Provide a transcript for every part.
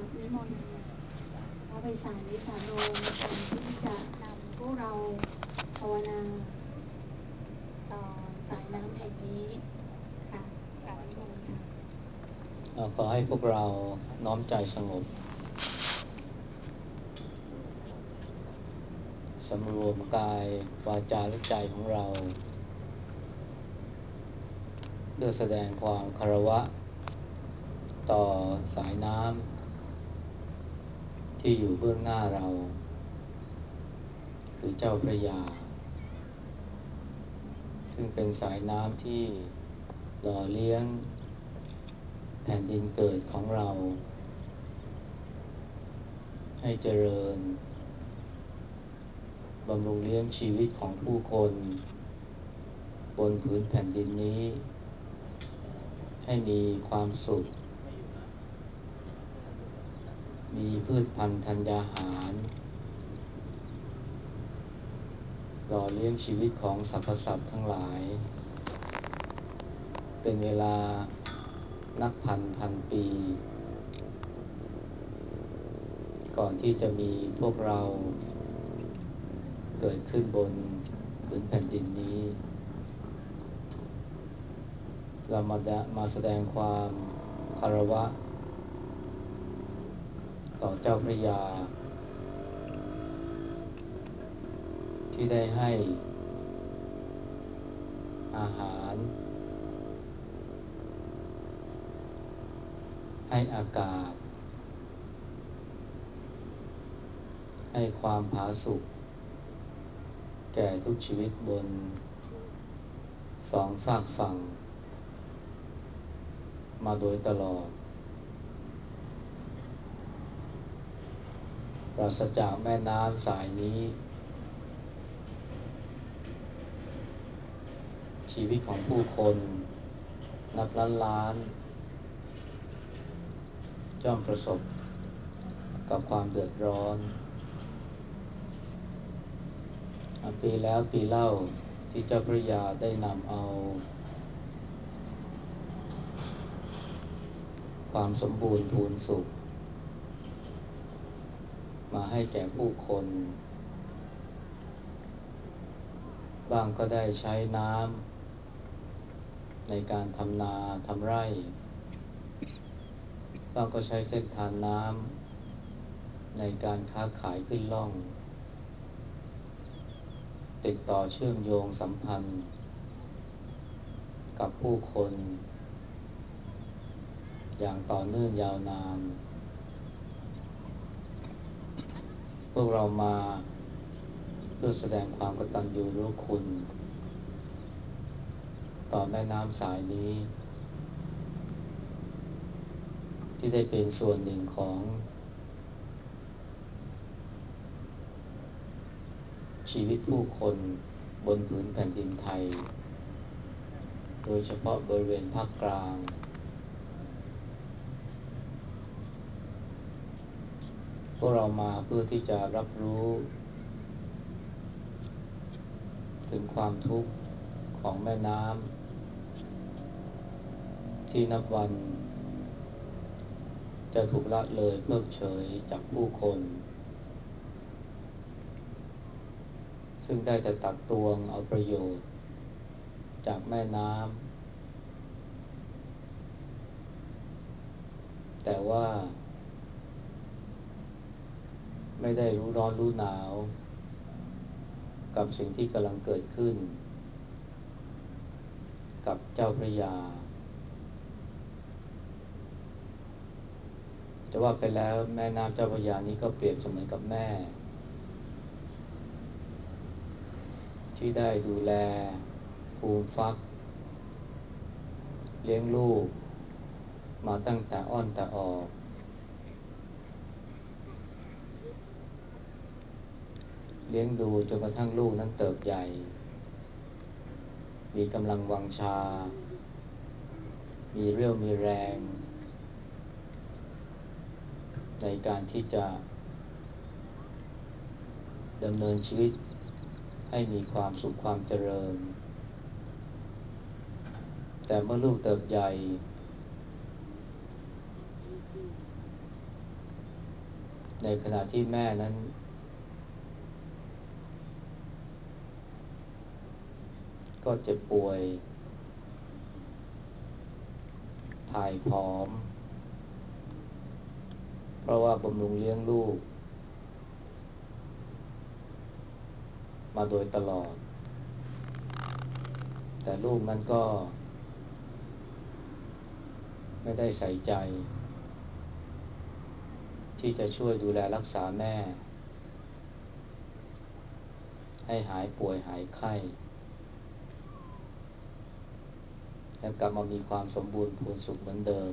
นิมนต์พระไพศาลวิสาโรในการที่จะนำพวกเราภาวนาต่อสายน้ำแห่งนี้ค่ะกราบนิมนต์ค่ะขอให้พวกเราน้อมใจสงบสำรวมกายวาจาและใจของเราเพื่อแสดงความคารวะต่อสายน้ำที่อยู่เบื้องหน้าเราคือเจ้าพระยาซึ่งเป็นสายน้ำที่หล่อเลี้ยงแผ่นดินเกิดของเราให้เจริญบำรุงเลี้ยงชีวิตของผู้คนบนผืนแผ่นดินนี้ให้มีความสุขมีพืชพันธุ์ธัญญาหารหล่อเลี้ยงชีวิตของสรรพสัตว์ทั้งหลายเป็นเวลานับพันปีก่อนที่จะมีพวกเราเกิดขึ้นบนผืนแผ่นดินนี้เรามาแสดงความคารวะต่อเจ้าพระยาที่ได้ให้อาหารให้อากาศให้ความผาสุกแก่ทุกชีวิตบนสองฝากฝั่งมาโดยตลอดปราศจากแม่น้ำสายนี้ชีวิตของผู้คนนับล้านล้านย่อมประสบกับความเดือดร้อนปีแล้วปีเล่าที่เจ้าพระยาได้นำเอาความสมบูรณ์พูนสุขมาให้แก่ผู้คนบ้างก็ได้ใช้น้ำในการทำนาทำไร่บ้างก็ใช้เส้นทางน้ำในการค้าขายขึ้นล่องติดต่อเชื่อมโยงสัมพันธ์กับผู้คนอย่างต่อเนื่องยาวนานพวกเรามาเพื่อแสดงความกตัญญูรู้คุณต่อแม่น้ำสายนี้ที่ได้เป็นส่วนหนึ่งของชีวิตผู้คนบนผืนแผ่นดินไทยโดยเฉพาะบริเวณภาคกลางพวกเรามาเพื่อที่จะรับรู้ถึงความทุกข์ของแม่น้ำที่นับวันจะถูกละเลยเพิกเฉยจากผู้คนซึ่งได้แต่ตักตวงเอาประโยชน์จากแม่น้ำแต่ว่าไม่ได้รู้ร้อนรู้หนาวกับสิ่งที่กำลังเกิดขึ้นกับเจ้าพระยาแต่ว่าไปแล้วแม่น้ำเจ้าพระยานี้ก็เปรียบเสมือนกับแม่ที่ได้ดูแลฟูมฟักเลี้ยงลูกมาตั้งแต่อ้อนแต่ออกเลี้ยงดูจนกระทั่งลูกนั้นเติบใหญ่มีกำลังวังชามีเรี่ยวมีแรงในการที่จะดำเนินชีวิตให้มีความสุขความเจริญแต่เมื่อลูกเติบใหญ่ในขณะที่แม่นั้นก็เจ็บป่วยถ่ายผอมเพราะว่าบำรุงเลี้ยงลูกมาโดยตลอดแต่ลูกนั้นก็ไม่ได้ใส่ใจที่จะช่วยดูแลรักษาแม่ให้หายป่วยหายไข้และกลับมามีความสมบูรณ์พูนสุขเหมือนเดิม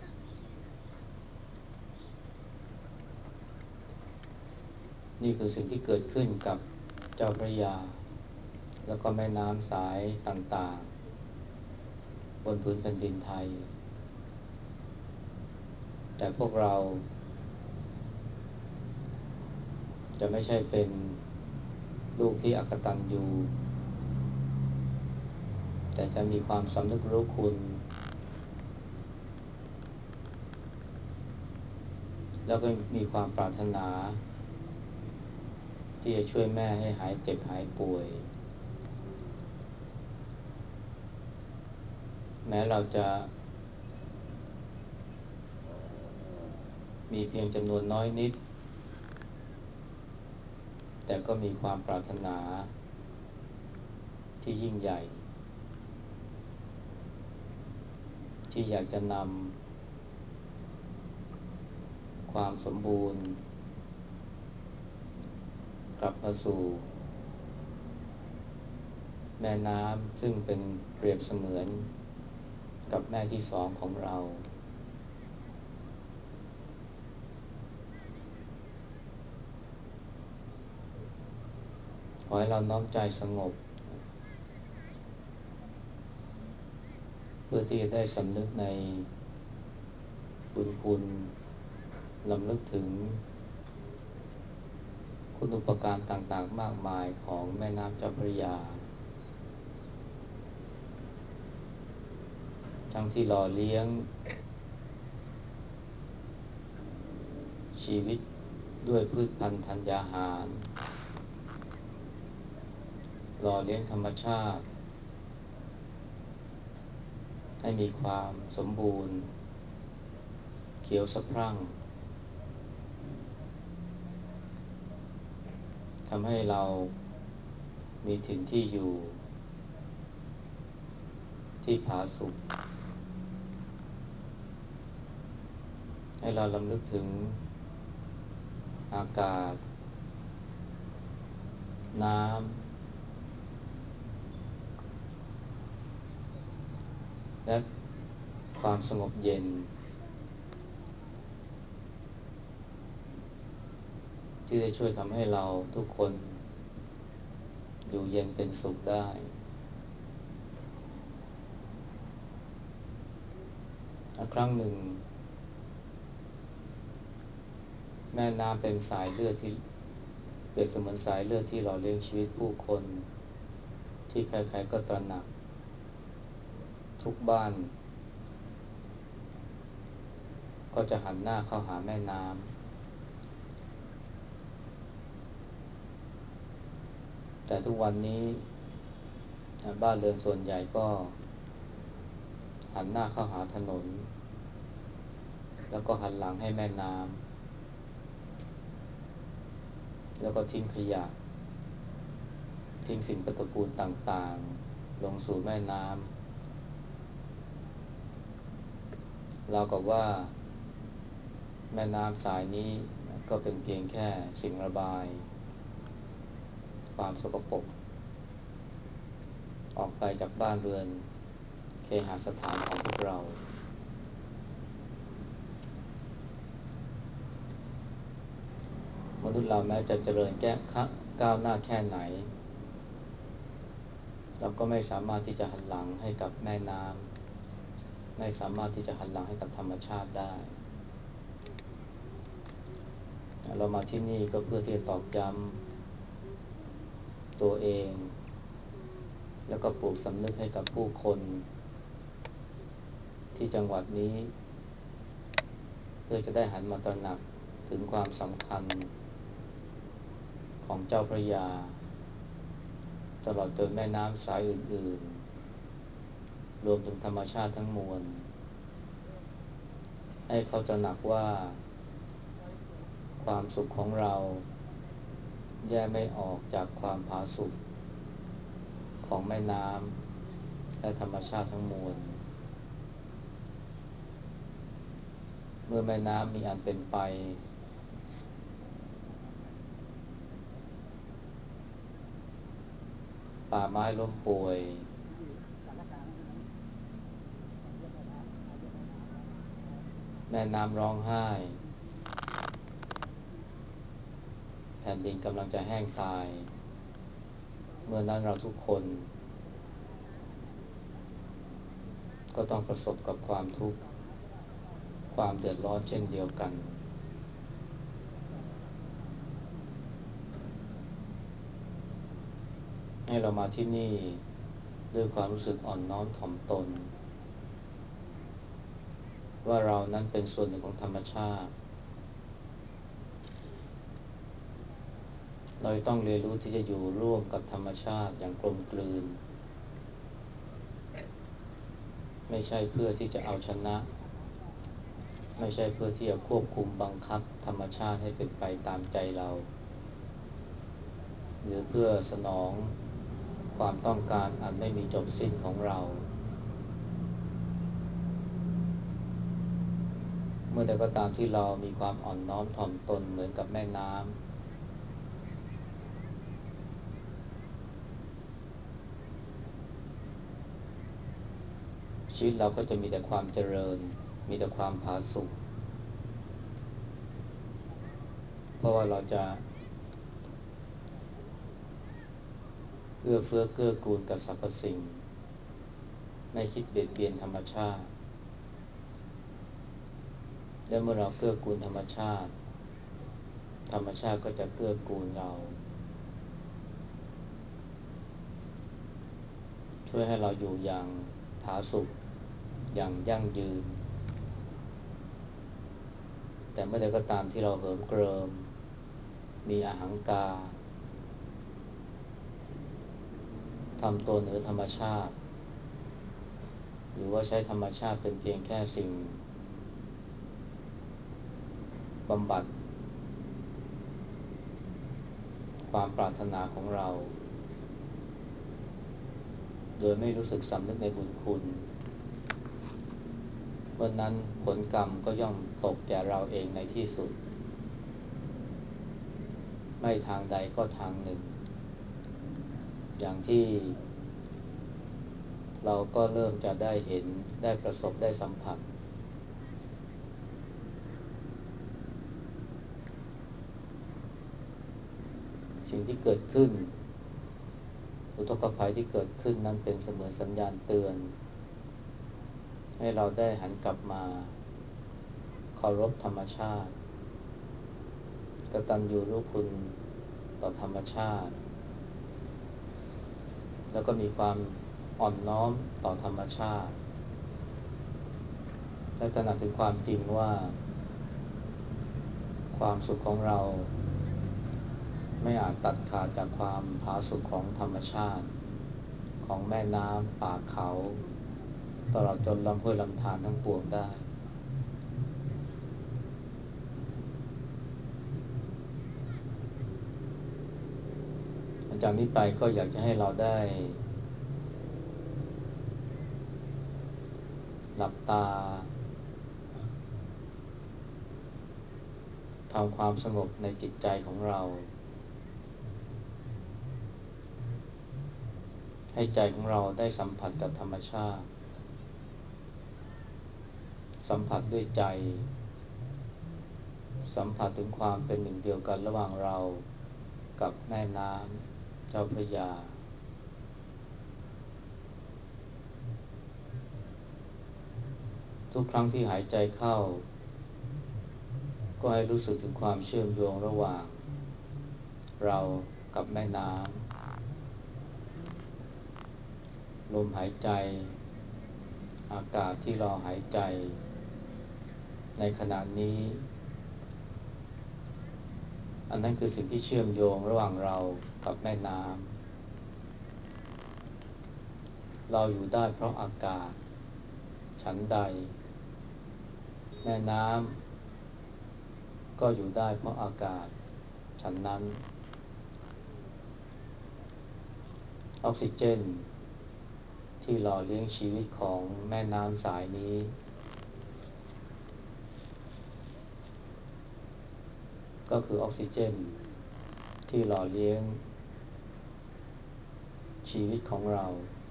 นี่คือสิ่งที่เกิดขึ้นกับเจ้าพระยาแล้วก็แม่น้ำสายต่างๆบนพื้นแผ่นดินไทยแต่พวกเราจะไม่ใช่เป็นลูกที่อกตัญญูแต่จะมีความสำนึกรู้คุณแล้วก็มีความปรารถนาที่จะช่วยแม่ให้หายเจ็บหายป่วยแม้เราจะมีเพียงจำนวนน้อยนิดแต่ก็มีความปรารถนาที่ยิ่งใหญ่ที่อยากจะนำความสมบูรณ์กลับมาสู่แม่น้ำซึ่งเป็นเปรียบเสมือนกับแม่ที่สองของเราขอให้เราน้อมใจสงบเพื่อที่จะได้สำนึกในบุญคุณลำลึกถึงคุณูปการต่างๆมากมายของแม่น้ำเจ้าพระยาทั้งที่หล่อเลี้ยงชีวิตด้วยพืชพันธุ์ธัญญาหารหล่อเลี้ยงธรรมชาติให้มีความสมบูรณ์เขียวสะพรั่งทำให้เรามีถิ่นที่อยู่ที่ผาสุกให้เราลำลึกถึงอากาศน้ำและความสงบเย็นที่จะช่วยทำให้เราทุกคนอยู่เย็นเป็นสุขได้ครั้งหนึ่งแม่น้ำเป็นสายเลือดที่เปรียบเสมือนสายเลือดที่หล่อเลี้ยงชีวิตผู้คนที่ใครๆก็ตระหนักทุกบ้านก็จะหันหน้าเข้าหาแม่น้ำแต่ทุกวันนี้บ้านเรือนส่วนใหญ่ก็หันหน้าเข้าหาถนนแล้วก็หันหลังให้แม่น้ำแล้วก็ทิ้งขยะทิ้งสิ่งปฏิกูลต่างๆลงสู่แม่น้ำเรากับว่าแม่น้ำสายนี้ก็เป็นเพียงแค่สิ่งระบายความสกปรกออกไปจากบ้านเรือนเคหสถานของพวกเรามนุษย์เราแม้จะเจริญก้าวหน้าแค่ไหนเราก็ไม่สามารถที่จะหันหลังให้กับแม่น้ำไม่สามารถที่จะหันหลังให้กับธรรมชาติได้เรามาที่นี่ก็เพื่อที่จะตอกย้ำตัวเองแล้วก็ปลูกสำนึกให้กับผู้คนที่จังหวัดนี้เพื่อจะได้หันมาตระหนักถึงความสำคัญของเจ้าพระยาตลอดจนแม่น้ำสายอื่นๆรวมถึงธรรมชาติทั้งมวลให้เขาตระหนักว่าความสุขของเราแยกไม่ออกจากความผาสุกของแม่น้ำและธรรมชาติทั้งมวลเมื่อแม่น้ำมีอันเป็นไปป่าไม้ล้มป่วยแม่น้ำร้องไห้แผ่นดินกำลังจะแห้งตายเมื่อนั้นเราทุกคนก็ต้องประสบกับความทุกข์ความเดือดร้อนเช่นเดียวกันให้เรามาที่นี่ด้วยความรู้สึกอ่อนน้อมถ่อมตนว่าเรานั้นเป็นส่วนหนึ่งของธรรมชาติเราต้องเรียนรู้ที่จะอยู่ร่วมกับธรรมชาติอย่างกลมกลืนไม่ใช่เพื่อที่จะเอาชนะไม่ใช่เพื่อที่จะควบคุมบังคับธรรมชาติให้เป็นไปตามใจเราหรือเพื่อสนองความต้องการอันไม่มีจบสิ้นของเราเมื่อใดก็ตามที่เรามีความอ่อนน้อมถ่อมตนเหมือนกับแม่น้ำชีวิตเราก็จะมีแต่ความเจริญมีแต่ความผาสุกเพราะว่าเราจะเอื้อเฟื้อเกื้อกูลกับสรรพสิ่งไม่คิดเบียดเบียนธรรมชาติและเมื่อเราเกื้อกูลธรรมชาติธรรมชาติก็จะเกื้อกูลเราช่วยให้เราอยู่อย่างผาสุกอย่างยั่งยืนแต่เมื่อใดก็ตามที่เราเหิมเกริมมีอหังการทำตัวเหนือธรรมชาติหรือว่าใช้ธรรมชาติเป็นเพียงแค่สิ่งบำบัดความปรารถนาของเราโดยไม่รู้สึกสำนึกในบุญคุณวันนั้นผลกรรมก็ย่อมตกแก่เราเองในที่สุดไม่ทางใดก็ทางหนึ่งอย่างที่เราก็เริ่มจะได้เห็นได้ประสบได้สัมผัสสิ่งที่เกิดขึ้นอุทกภัยที่เกิดขึ้นนั้นเป็นเสมือนสัญญาณเตือนให้เราได้หันกลับมาเคารพธรรมชาติกตัญญูรู้คุณต่อธรรมชาติแล้วก็มีความอ่อนน้อมต่อธรรมชาติและตระหนักถึงความจริงว่าความสุขของเราไม่อาจตัดขาดจากความผาสุกของธรรมชาติของแม่น้ำป่าเขาตลอดจนลำห้วยลำธารทั้งปวงได้จากนี้ไปก็อยากจะให้เราได้หลับตาทำความสงบในจิตใจของเราให้ใจของเราได้สัมผัสกับธรรมชาติสัมผัสด้วยใจสัมผัสถึงความเป็นหนึ่งเดียวกันระหว่างเรากับแม่น้ำเจ้าพระยาทุกครั้งที่หายใจเข้าก็ให้รู้สึกถึงความเชื่อมโยงระหว่างเรากับแม่น้ำลมหายใจอากาศที่เราหายใจในขณะนี้อันนั้นคือสิ่งที่เชื่อมโยงระหว่างเรากับแม่น้ำเราอยู่ได้เพราะอากาศฉันใดแม่น้ำก็อยู่ได้เพราะอากาศฉันนั้นออกซิเจนที่หล่อเลี้ยงชีวิตของแม่น้ำสายนี้ก็คือออกซิเจนที่หล่อเลี้ยงชีวิตของเรา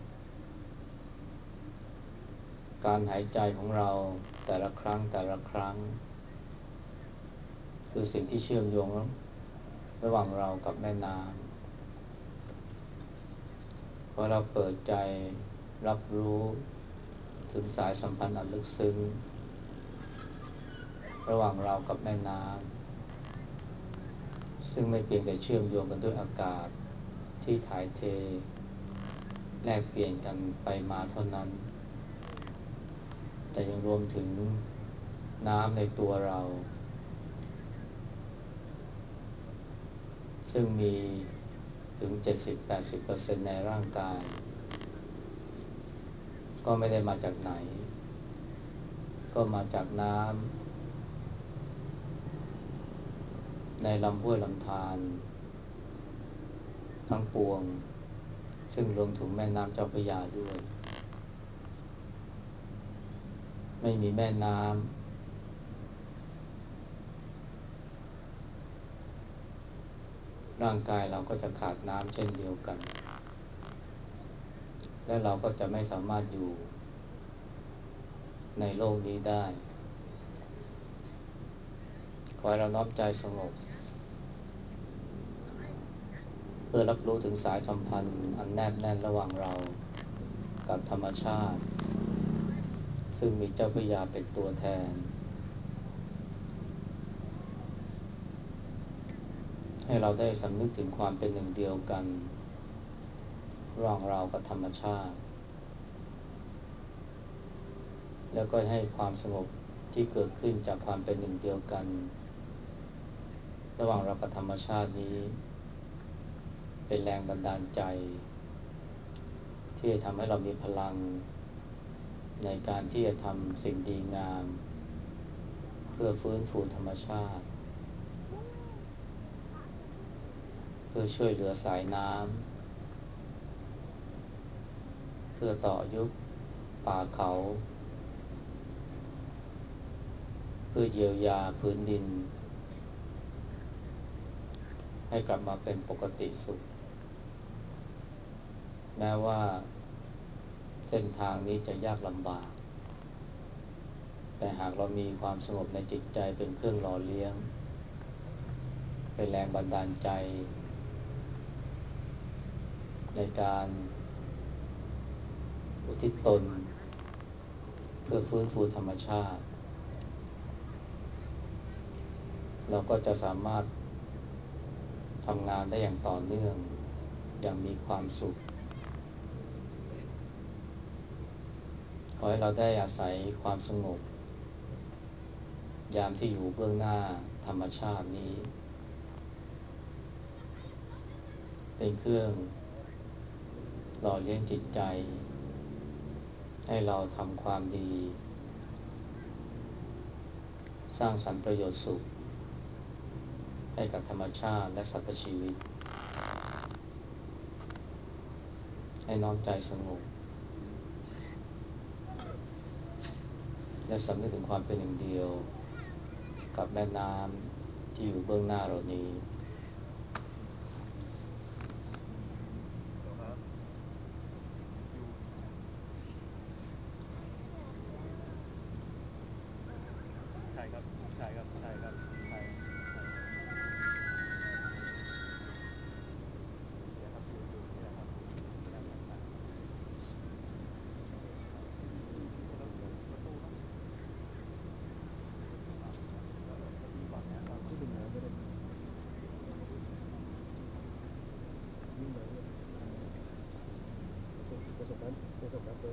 การหายใจของเราแต่ละครั้งแต่ละครั้งคือสิ่งที่เชื่อมโยงระหว่างเรากับแม่น้ำพอเราเปิดใจรับรู้ถึงสายสัมพันธ์อันลึกซึ้งระหว่างเรากับแม่น้ำซึ่งไม่เพียงแต่เชื่อมโยงกันด้วยอากาศที่ถ่ายเทแลกเปลี่ยนกันไปมาเท่านั้นแต่ยังรวมถึงน้ำในตัวเราซึ่งมีถึง 70-80% ในร่างกายก็ไม่ได้มาจากไหนก็มาจากน้ำในลำห้วยลำธารทั้งปวงซึ่งรวมถึงแม่น้ำเจ้าพระยาด้วยไม่มีแม่น้ำร่างกายเราก็จะขาดน้ำเช่นเดียวกันและเราก็จะไม่สามารถอยู่ในโลกนี้ได้ขอให้เราน้อมใจสงบเพื่อรับรู้ถึงสายสัมพันธ์อันแนบแน่นระหว่างเรากับธรรมชาติซึ่งมีเจ้าพระยาเป็นตัวแทนให้เราได้สำนึกถึงความเป็นหนึ่งเดียวกันระหว่างเรากับธรรมชาติแล้วก็ให้ความสงบที่เกิดขึ้นจากความเป็นหนึ่งเดียวกันระหว่างเรากับธรรมชาตินี้เป็นแรงบันดาลใจที่จะทำให้เรามีพลังในการที่จะทำสิ่งดีงามเพื่อฟื้นฟูธรรมชาติเพื่อช่วยเหลือสายน้ำเพื่อต่ออายุป่าเขาเพื่อเยียวยาพื้นดินให้กลับมาเป็นปกติสุขแม้ว่าเส้นทางนี้จะยากลำบากแต่หากเรามีความสงบในจิตใจเป็นเครื่องหล่อเลี้ยงเป็นแรงบันดาลใจในการอุทิศตนเพื่อฟื้นฟูธรรมชาติเราก็จะสามารถทำงานได้อย่างต่อเนื่องอย่างมีความสุขขอให้เราได้อาศัยความสงบยามที่อยู่เบื้องหน้าธรรมชาตินี้เป็นเครื่องหล่อเลี้ยงจิตใจให้เราทำความดีสร้างสรรค์ประโยชน์สุขให้กับธรรมชาติและสรรพชีวิตให้น้อมใจสงบและสำนึกถึงความเป็นหนึ่งเดียวกับแม่น้ำที่อยู่เบื้องหน้าเรานี้ใช่ครับใช่ครับใช่ครับใช่ใช่ครับเนี่ยครับอยู่นี่แหละครับใช่ครับใช่เนี่ยเรารถตู้เนาะเราดีก่อนนะเราที่หนึ่งแล้วไม่ได้วิ่งมาเนี่ยจะส่งนั้นจะส่งนั้นเลย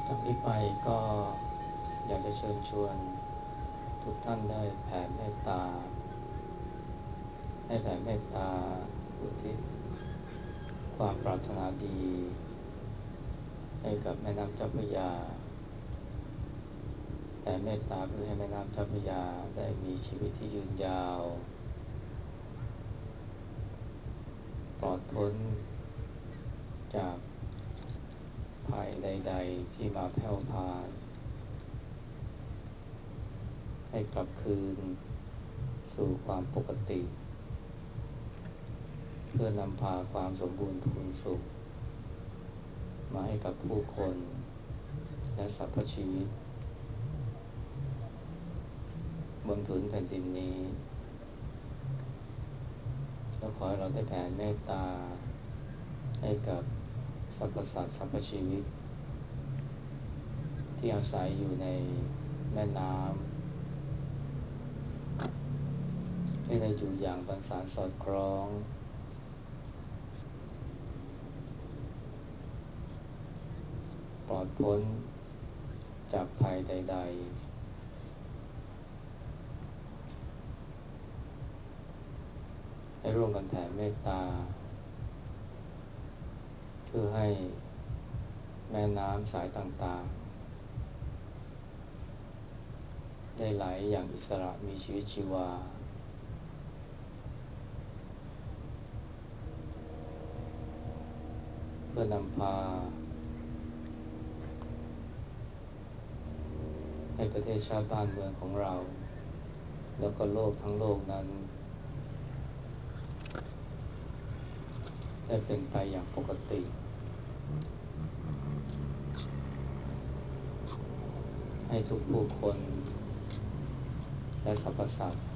จากนี้ไปก็อยากจะเชิญชวนทุกท่านได้แผ่เมตตาให้แผ่เมตตาอุทิศความปรารถนาดีให้กับแม่น้ำเจ้าพระยาแผ่เมตตาเพื่อให้แม่น้ำเจ้าพระยาได้มีชีวิตที่ยืนยาวปลอดพ้นจากภัยใดๆที่มาแผ่วพานให้กลับคืนสู่ความปกติเพื่อนำพาความสมบูรณ์พูนสุขมาให้กับผู้คนและสรรพชีวิตบนผืนแผ่นดินนี้ก็ขอให้เราได้แผ่เมตตาให้กับสรรพสัตว์สรรพชีวิตที่อาศัยอยู่ในแม่น้ำให้ได้อยู่อย่างบรรสานสอดคล้องปลอดพ้นจากภัยใดๆให้ร่วมกันแผ่เมตตาเพื่อให้แม่น้ำสายต่างๆได้ไหลอย่างอิสระมีชีวิตชีวาเพื่อนำพาให้ประเทศชาติบ้านเมืองของเราแล้วก็โลกทั้งโลกนั้นได้เป็นไปอย่างปกติให้ทุกผู้คนและสรรพสัตว์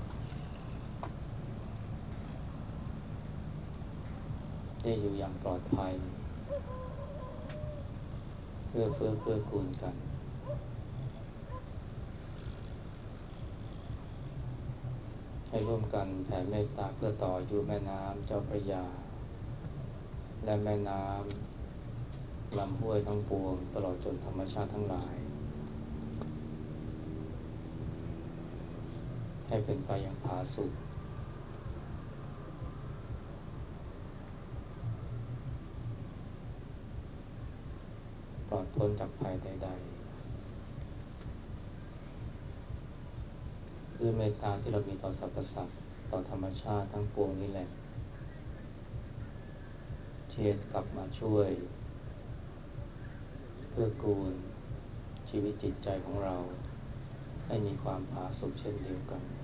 ได้อยู่อย่างปลอดภัยเอื้อเฟื้อเกื้อกูลกันให้ร่วมกันแผ่เมตตาเพื่อต่ออายุแม่น้ำเจ้าพระยาและแม่น้ำลำห้วยทั้งปวงตลอดจนธรรมชาติทั้งหลายให้เป็นไปอย่างผาสุกปลอดพ้นจากภัยใดๆด้วยเมตตาที่เรามีต่อสรรพสัตว์ต่อธรรมชาติทั้งปวงนี้แหละที่จะกลับมาช่วยเกื้อกูลชีวิตจิตใจของเราให้มีความผาสุกเช่นเดียวกัน